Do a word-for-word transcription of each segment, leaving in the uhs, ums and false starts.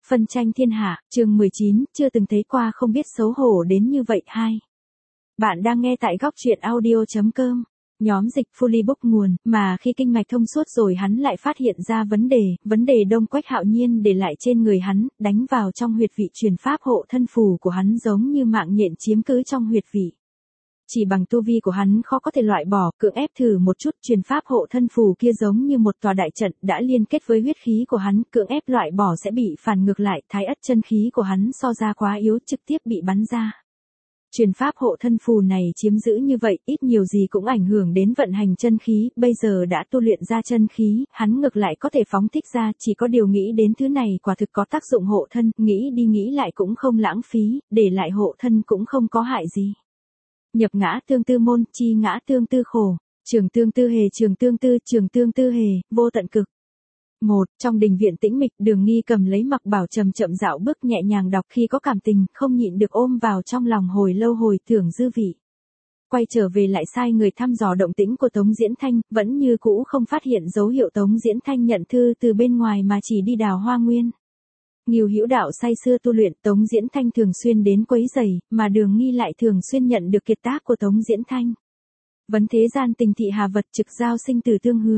Phân tranh thiên hạ, chương mười chín, chưa từng thấy qua không biết xấu hổ đến như vậy hai. Bạn đang nghe tại góc truyện audio.com. Nhóm dịch Fully Book nguồn, mà khi kinh mạch thông suốt rồi hắn lại phát hiện ra vấn đề, vấn đề Đông Quách Hạo Nhiên để lại trên người hắn, đánh vào trong huyệt vị truyền pháp hộ thân phù của hắn giống như mạng nhện chiếm cứ trong huyệt vị. Chỉ bằng tu vi của hắn khó có thể loại bỏ, cưỡng ép thử một chút, truyền pháp hộ thân phù kia giống như một tòa đại trận đã liên kết với huyết khí của hắn, cưỡng ép loại bỏ sẽ bị phản ngược lại, thái ất chân khí của hắn so ra quá yếu trực tiếp bị bắn ra. Truyền pháp hộ thân phù này chiếm giữ như vậy, ít nhiều gì cũng ảnh hưởng đến vận hành chân khí, bây giờ đã tu luyện ra chân khí, hắn ngược lại có thể phóng thích ra, chỉ có điều nghĩ đến thứ này quả thực có tác dụng hộ thân, nghĩ đi nghĩ lại cũng không lãng phí, để lại hộ thân cũng không có hại gì. Nhập ngã tương tư môn, chi ngã tương tư khổ, trường tương tư hề trường tương tư trường tương tư hề, vô tận cực. Một, trong đình viện tĩnh mịch, Đường Nghi cầm lấy mặc bảo chậm chậm dạo bước nhẹ nhàng đọc, khi có cảm tình, không nhịn được ôm vào trong lòng hồi lâu hồi tưởng dư vị. Quay trở về lại sai người thăm dò động tĩnh của Tống Diễn Thanh, vẫn như cũ không phát hiện dấu hiệu Tống Diễn Thanh nhận thư từ bên ngoài mà chỉ đi Đào Hoa Nguyên. Ngưu Hữu Đạo say sưa tu luyện, Tống Diễn Thanh thường xuyên đến quấy rầy, mà Đường Nghi lại thường xuyên nhận được kiệt tác của Tống Diễn Thanh. Vấn thế gian tình thị hà vật, trực giao sinh tử tương hứa.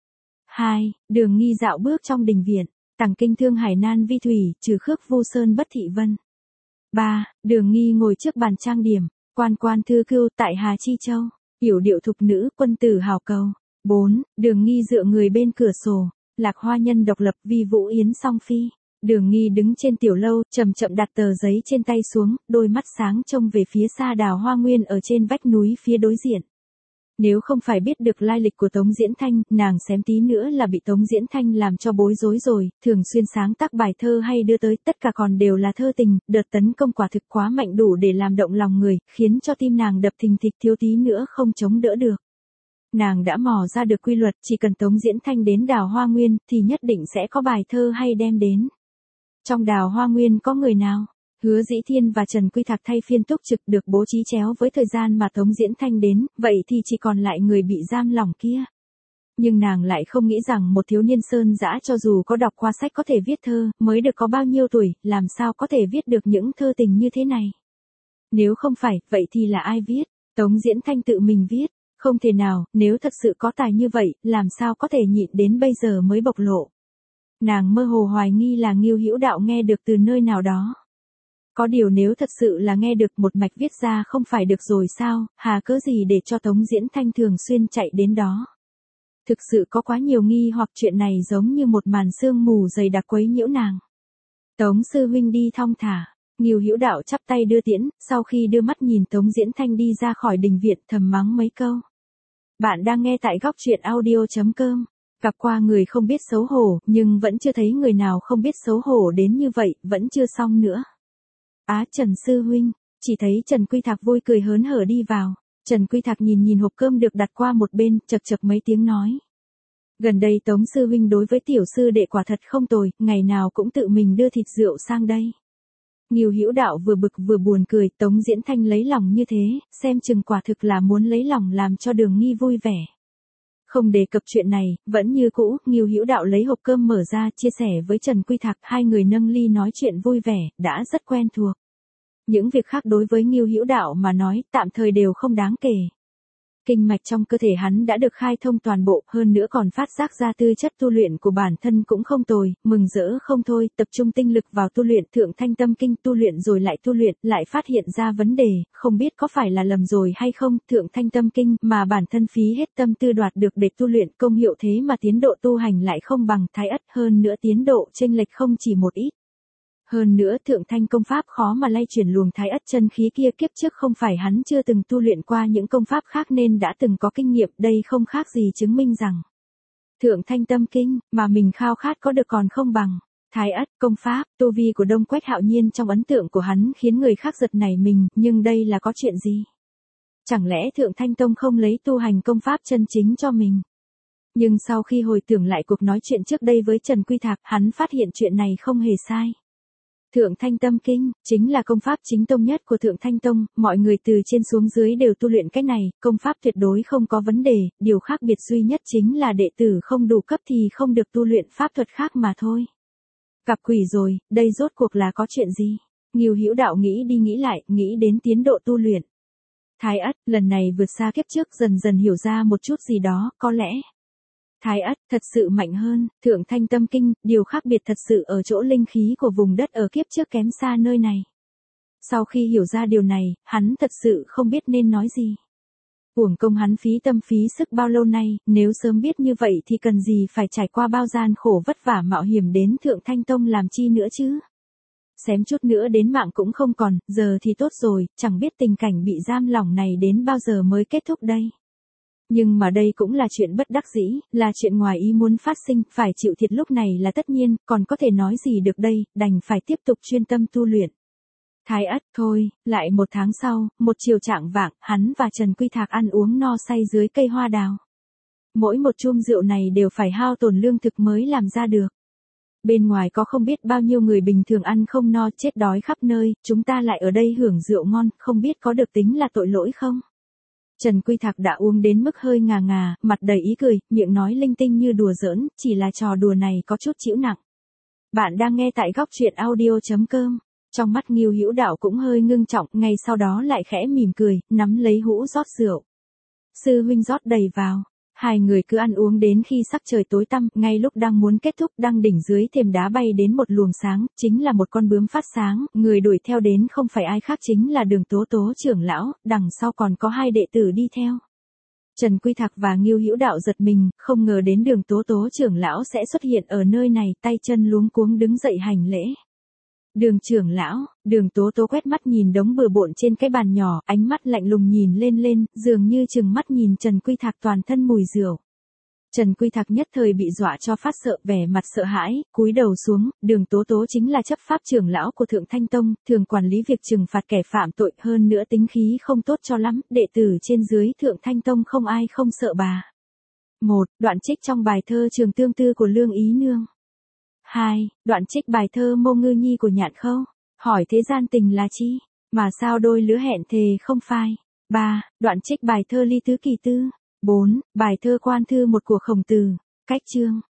Hai, Đường Nghi dạo bước trong đình viện, tằng kinh thương hải nan vi thủy, trừ khước vu sơn bất thị vân. Ba, Đường Nghi ngồi trước bàn trang điểm, quan quan thư cưu tại Hà Chi Châu, yểu điệu thục nữ, quân tử hào cầu. Bốn, Đường Nghi dựa người bên cửa sổ, lạc hoa nhân độc lập, vi vũ yến song phi. Đường Nghi đứng trên tiểu lâu, chậm chậm đặt tờ giấy trên tay xuống, đôi mắt sáng trông về phía xa Đào Hoa Nguyên ở trên vách núi phía đối diện. Nếu không phải biết được lai lịch của Tống Diễn Thanh, nàng xém tí nữa là bị Tống Diễn Thanh làm cho bối rối rồi, thường xuyên sáng tác bài thơ hay đưa tới, tất cả còn đều là thơ tình, đợt tấn công quả thực quá mạnh đủ để làm động lòng người, khiến cho tim nàng đập thình thịch, thiếu tí nữa không chống đỡ được. Nàng đã mò ra được quy luật, chỉ cần Tống Diễn Thanh đến Đào Hoa Nguyên, thì nhất định sẽ có bài thơ hay đem đến. Trong Đào Hoa Nguyên có người nào? Hứa Dĩ Thiên và Trần Quy Thạc thay phiên túc trực, được bố trí chéo với thời gian mà Tống Diễn Thanh đến, vậy thì chỉ còn lại người bị giam lỏng kia. Nhưng nàng lại không nghĩ rằng một thiếu niên sơn dã cho dù có đọc qua sách có thể viết thơ, mới được có bao nhiêu tuổi, làm sao có thể viết được những thơ tình như thế này. Nếu không phải, vậy thì là ai viết? Tống Diễn Thanh tự mình viết. Không thể nào, nếu thật sự có tài như vậy, làm sao có thể nhịn đến bây giờ mới bộc lộ. Nàng mơ hồ hoài nghi là Ngưu Hữu Đạo nghe được từ nơi nào đó. Có điều nếu thật sự là nghe được một mạch viết ra không phải được rồi sao, hà cớ gì để cho Tống Diễn Thanh thường xuyên chạy đến đó. Thực sự có quá nhiều nghi hoặc, chuyện này giống như một màn sương mù dày đặc quấy nhiễu nàng. Tống sư huynh đi thong thả, Ngưu Hữu Đạo chắp tay đưa tiễn, sau khi đưa mắt nhìn Tống Diễn Thanh đi ra khỏi đình viện thầm mắng mấy câu. Bạn đang nghe tại góc truyện audio.com. Gặp qua người không biết xấu hổ, nhưng vẫn chưa thấy người nào không biết xấu hổ đến như vậy, vẫn chưa xong nữa. Á Trần sư huynh, chỉ thấy Trần Quy Thạc vui cười hớn hở đi vào. Trần Quy Thạc nhìn nhìn hộp cơm được đặt qua một bên, chật chật mấy tiếng nói. Gần đây Tống sư huynh đối với tiểu sư đệ quả thật không tồi, ngày nào cũng tự mình đưa thịt rượu sang đây. Ngưu Hữu Đạo vừa bực vừa buồn cười, Tống Diễn Thanh lấy lòng như thế, xem chừng quả thực là muốn lấy lòng làm cho Đường Nghi vui vẻ. Không đề cập chuyện này, vẫn như cũ, Ngưu Hữu Đạo lấy hộp cơm mở ra, chia sẻ với Trần Quy Thạc, hai người nâng ly nói chuyện vui vẻ, đã rất quen thuộc. Những việc khác đối với Ngưu Hữu Đạo mà nói, tạm thời đều không đáng kể. Kinh mạch trong cơ thể hắn đã được khai thông toàn bộ, hơn nữa còn phát giác ra tư chất tu luyện của bản thân cũng không tồi, mừng rỡ không thôi, tập trung tinh lực vào tu luyện, Thượng Thanh Tâm Kinh tu luyện rồi lại tu luyện, lại phát hiện ra vấn đề, không biết có phải là lầm rồi hay không, Thượng Thanh Tâm Kinh mà bản thân phí hết tâm tư đoạt được để tu luyện, công hiệu thế mà tiến độ tu hành lại không bằng Thái Ất, hơn nữa tiến độ chênh lệch không chỉ một ít. Hơn nữa Thượng Thanh công pháp khó mà lay chuyển luồng Thái Ất chân khí kia, kiếp trước không phải hắn chưa từng tu luyện qua những công pháp khác nên đã từng có kinh nghiệm, đây không khác gì chứng minh rằng Thượng Thanh Tâm Kinh mà mình khao khát có được còn không bằng Thái Ất công pháp. Tu vi của Đông Quách Hạo Nhiên trong ấn tượng của hắn khiến người khác giật nảy mình, nhưng đây là có chuyện gì? Chẳng lẽ Thượng Thanh Tông không lấy tu hành công pháp chân chính cho mình? Nhưng sau khi hồi tưởng lại cuộc nói chuyện trước đây với Trần Quy Thạc, hắn phát hiện chuyện này không hề sai. Thượng Thanh Tâm Kinh, chính là công pháp chính tông nhất của Thượng Thanh Tông, mọi người từ trên xuống dưới đều tu luyện cái này, công pháp tuyệt đối không có vấn đề, điều khác biệt duy nhất chính là đệ tử không đủ cấp thì không được tu luyện pháp thuật khác mà thôi. Gặp quỷ rồi, đây rốt cuộc là có chuyện gì? Ngưu Hữu Đạo nghĩ đi nghĩ lại, nghĩ đến tiến độ tu luyện. Thái Ất, lần này vượt xa kiếp trước, dần dần hiểu ra một chút gì đó, có lẽ. Thái Ất, thật sự mạnh hơn, Thượng Thanh Tâm Kinh, điều khác biệt thật sự ở chỗ linh khí của vùng đất ở kiếp trước kém xa nơi này. Sau khi hiểu ra điều này, hắn thật sự không biết nên nói gì. Uổng công hắn phí tâm phí sức bao lâu nay, nếu sớm biết như vậy thì cần gì phải trải qua bao gian khổ vất vả mạo hiểm đến Thượng Thanh Tông làm chi nữa chứ. Xém chút nữa đến mạng cũng không còn, giờ thì tốt rồi, chẳng biết tình cảnh bị giam lỏng này đến bao giờ mới kết thúc đây. Nhưng mà đây cũng là chuyện bất đắc dĩ, là chuyện ngoài ý muốn phát sinh, phải chịu thiệt lúc này là tất nhiên, còn có thể nói gì được đây, đành phải tiếp tục chuyên tâm tu luyện. Thái Ất, thôi, lại một tháng sau, một chiều trạng vạng, hắn và Trần Quy Thạc ăn uống no say dưới cây hoa đào. Mỗi một chum rượu này đều phải hao tổn lương thực mới làm ra được. Bên ngoài có không biết bao nhiêu người bình thường ăn không no chết đói khắp nơi, chúng ta lại ở đây hưởng rượu ngon, không biết có được tính là tội lỗi không? Trần Quy Thạc đã uống đến mức hơi ngà ngà, mặt đầy ý cười, miệng nói linh tinh như đùa giỡn, chỉ là trò đùa này có chút chịu nặng. Bạn đang nghe tại góc truyện audio chấm com. Trong mắt Ngưu Hữu Đạo cũng hơi ngưng trọng, ngay sau đó lại khẽ mỉm cười, nắm lấy hũ rót rượu. Sư huynh rót đầy vào. Hai người cứ ăn uống đến khi sắc trời tối tăm, ngay lúc đang muốn kết thúc, đang đỉnh dưới thềm đá bay đến một luồng sáng, chính là một con bướm phát sáng, người đuổi theo đến không phải ai khác chính là Đường Tố Tố trưởng lão, đằng sau còn có hai đệ tử đi theo. Trần Quy Thạc và Ngưu Hữu Đạo giật mình, không ngờ đến Đường Tố Tố trưởng lão sẽ xuất hiện ở nơi này, tay chân luống cuống đứng dậy hành lễ. Đường trưởng lão, Đường Tố Tố quét mắt nhìn đống bừa bộn trên cái bàn nhỏ, ánh mắt lạnh lùng nhìn lên lên, dường như chừng mắt nhìn Trần Quy Thạc toàn thân mùi rượu. Trần Quy Thạc nhất thời bị dọa cho phát sợ, vẻ mặt sợ hãi, cúi đầu xuống, Đường Tố Tố chính là chấp pháp trưởng lão của Thượng Thanh Tông, thường quản lý việc trừng phạt kẻ phạm tội, hơn nữa tính khí không tốt cho lắm, đệ tử trên dưới Thượng Thanh Tông không ai không sợ bà. một. Đoạn trích trong bài thơ Trường Tương Tư của Lương Ý Nương. hai. Đoạn trích bài thơ Mô Ngư Nhi của Nhạn Khâu. Hỏi thế gian tình là chi, mà sao đôi lứa hẹn thề không phai. ba. Đoạn trích bài thơ Ly Tứ Kỳ Tư. bốn. Bài thơ Quan Thư một của Khổng Tử. Cách chương.